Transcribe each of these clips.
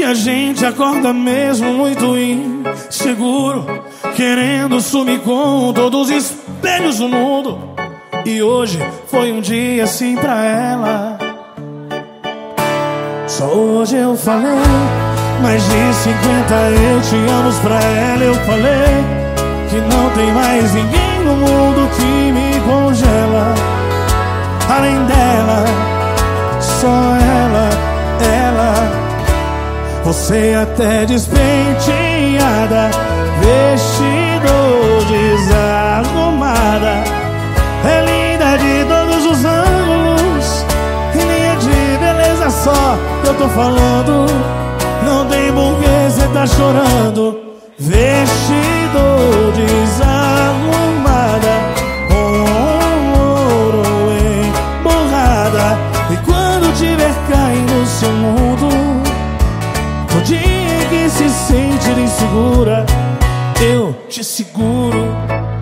a gente acorda mesmo muito inseguro, querendo sumir com todos os espelhos do mundo. E hoje foi um dia assim pra ela. Só hoje eu falei mais de 50 eu te amo pra ela. Eu falei que não tem mais ninguém no mundo que me congela. Além dela, só ela. Você até despenteada, vestido desarrumada, é linda de todos os ângulos, e nem é de beleza só que eu tô falando. Não tem porquê cê tá chorando. Vestido desarrumada, com ouro emborrada. E quando tiver caindo no seu mundo, no dia em que se sentir insegura, eu te seguro.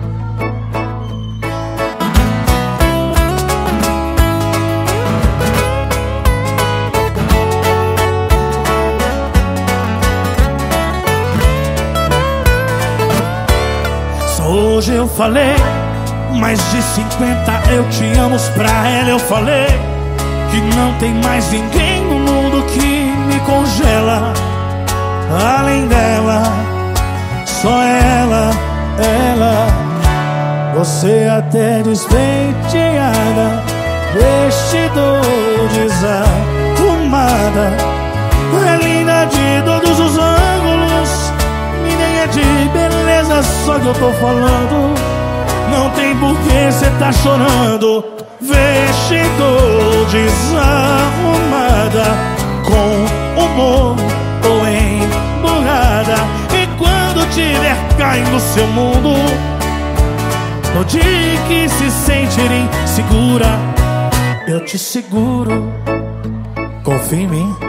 Hoje eu falei mais de 50 eu te amo pra ela. Eu falei que não tem mais ninguém no mundo que me congela. Além dela, só ela. Você até despenteada, vestido desarrumada, é linda de todos os ângulos, e nem é de beleza só que eu tô falando. Não tem porquê cê tá chorando. Vestido desarrumada, com humor ou emburrada. E quando tiver caindo no seu mundo, no dia que se sentir insegura, eu te seguro. Confia em mim.